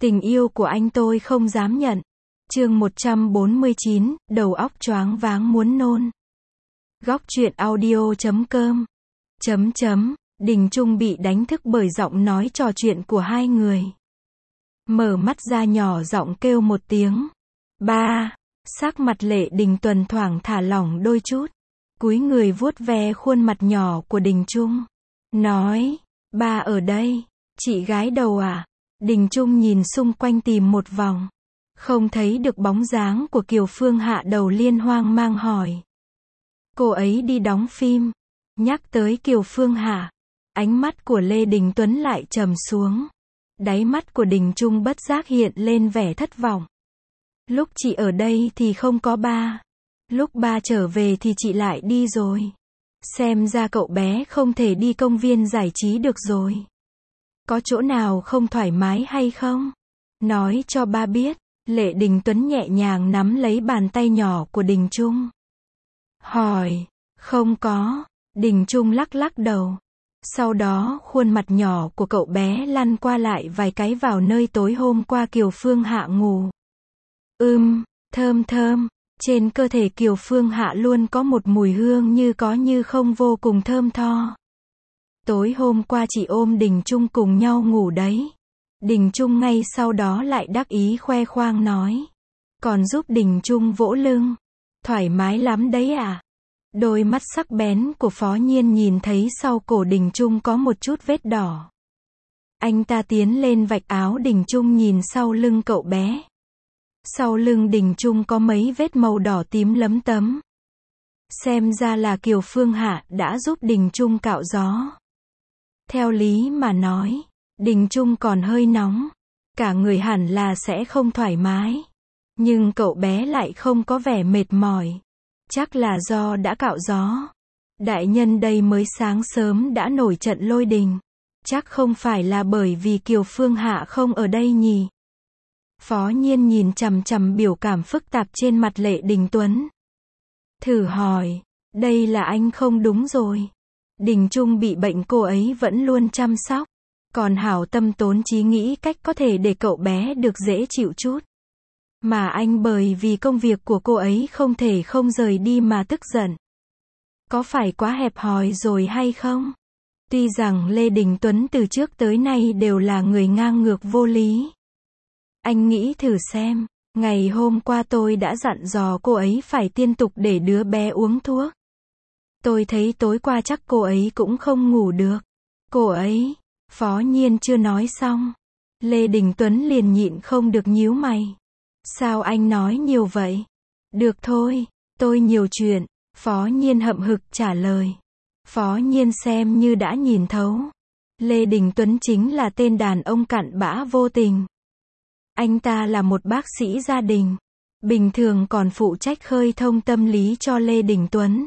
Tình yêu của anh tôi không dám nhận. Chương 149, đầu óc choáng váng muốn nôn. Góc truyện audio.com. Đình Trung bị đánh thức bởi giọng nói trò chuyện của hai người. Mở mắt ra nhỏ giọng kêu một tiếng. Ba. Sắc mặt Lệ Đình Tuần thoảng thả lỏng đôi chút. Cúi người vuốt ve khuôn mặt nhỏ của Đình Trung. Nói. Ba ở đây. Chị gái đầu à? Đình Trung nhìn xung quanh tìm một vòng. Không thấy được bóng dáng của Kiều Phương Hạ, đầu liên hoang mang hỏi. Cô ấy đi đóng phim. Nhắc tới Kiều Phương Hạ, ánh mắt của Lê Đình Tuấn lại trầm xuống. Đáy mắt của Đình Trung bất giác hiện lên vẻ thất vọng. Lúc chị ở đây thì không có ba. Lúc ba trở về thì chị lại đi rồi. Xem ra cậu bé không thể đi công viên giải trí được rồi. Có chỗ nào không thoải mái hay không? Nói cho ba biết. Lệ Đình Tuấn nhẹ nhàng nắm lấy bàn tay nhỏ của Đình Trung. Hỏi. Không có. Đình Trung lắc lắc đầu. Sau đó khuôn mặt nhỏ của cậu bé lăn qua lại vài cái vào nơi tối hôm qua Kiều Phương Hạ ngủ. Thơm thơm. Trên cơ thể Kiều Phương Hạ luôn có một mùi hương như có như không vô cùng thơm tho. Tối hôm qua chị ôm Đình Trung cùng nhau ngủ đấy. Đình Trung ngay sau đó lại đắc ý khoe khoang nói. Còn giúp Đình Trung vỗ lưng. Thoải mái lắm đấy à? Đôi mắt sắc bén của Phó Nhiên nhìn thấy sau cổ Đình Trung có một chút vết đỏ. Anh ta tiến lên vạch áo Đình Trung nhìn sau lưng cậu bé. Sau lưng Đình Trung có mấy vết màu đỏ tím lấm tấm. Xem ra là Kiều Phương Hạ đã giúp Đình Trung cạo gió. Theo lý mà nói, Đình Trung còn hơi nóng. Cả người hẳn là sẽ không thoải mái. Nhưng cậu bé lại không có vẻ mệt mỏi. Chắc là do đã cạo gió. Đại nhân đây mới sáng sớm đã nổi trận lôi đình. Chắc không phải là bởi vì Kiều Phương Hạ không ở đây nhỉ? Phó Nhiên nhìn chằm chằm biểu cảm phức tạp trên mặt Lệ Đình Tuấn. Thử hỏi, đây là anh không đúng rồi. Đình Trung bị bệnh cô ấy vẫn luôn chăm sóc. Còn hảo tâm tốn chí nghĩ cách có thể để cậu bé được dễ chịu chút. Mà anh bởi vì công việc của cô ấy không thể không rời đi mà tức giận. Có phải quá hẹp hòi rồi hay không? Tuy rằng Lê Đình Tuấn từ trước tới nay đều là người ngang ngược vô lý. Anh nghĩ thử xem, ngày hôm qua tôi đã dặn dò cô ấy phải liên tục để đứa bé uống thuốc. Tôi thấy tối qua chắc cô ấy cũng không ngủ được. Cô ấy, Phó Nhiên chưa nói xong. Lê Đình Tuấn liền nhịn không được nhíu mày. Sao anh nói nhiều vậy? Được thôi, tôi nhiều chuyện. Phó Nhiên hậm hực trả lời. Phó Nhiên xem như đã nhìn thấu. Lê Đình Tuấn chính là tên đàn ông cặn bã vô tình. Anh ta là một bác sĩ gia đình. Bình thường còn phụ trách khơi thông tâm lý cho Lê Đình Tuấn.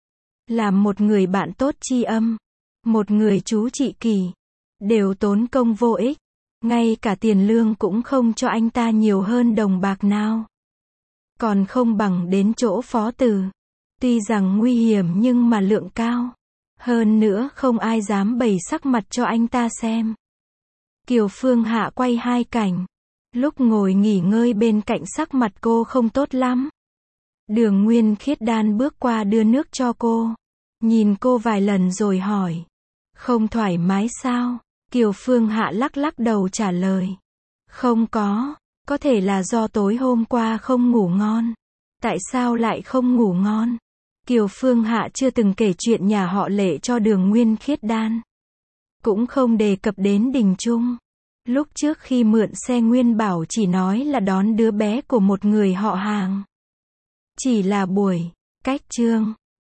Làm một người bạn tốt tri âm. Một người chú trị kỳ. Đều tốn công vô ích. Ngay cả tiền lương cũng không cho anh ta nhiều hơn đồng bạc nào. Còn không bằng đến chỗ Phó Từ. Tuy rằng nguy hiểm nhưng mà lượng cao. Hơn nữa không ai dám bày sắc mặt cho anh ta xem. Kiều Phương Hạ quay hai cảnh. Lúc ngồi nghỉ ngơi bên cạnh sắc mặt cô không tốt lắm. Đường Nguyên Khiết Đan bước qua đưa nước cho cô. Nhìn cô vài lần rồi hỏi. Không thoải mái sao? Kiều Phương Hạ lắc lắc đầu trả lời. Không có thể là do tối hôm qua không ngủ ngon. Tại sao lại không ngủ ngon? Kiều Phương Hạ chưa từng kể chuyện nhà họ Lệ cho Đường Nguyên Khiết Đan. Cũng không đề cập đến Đình Trung. Lúc trước khi mượn xe Nguyên bảo chỉ nói là đón đứa bé của một người họ hàng. Chỉ là buổi cách trương,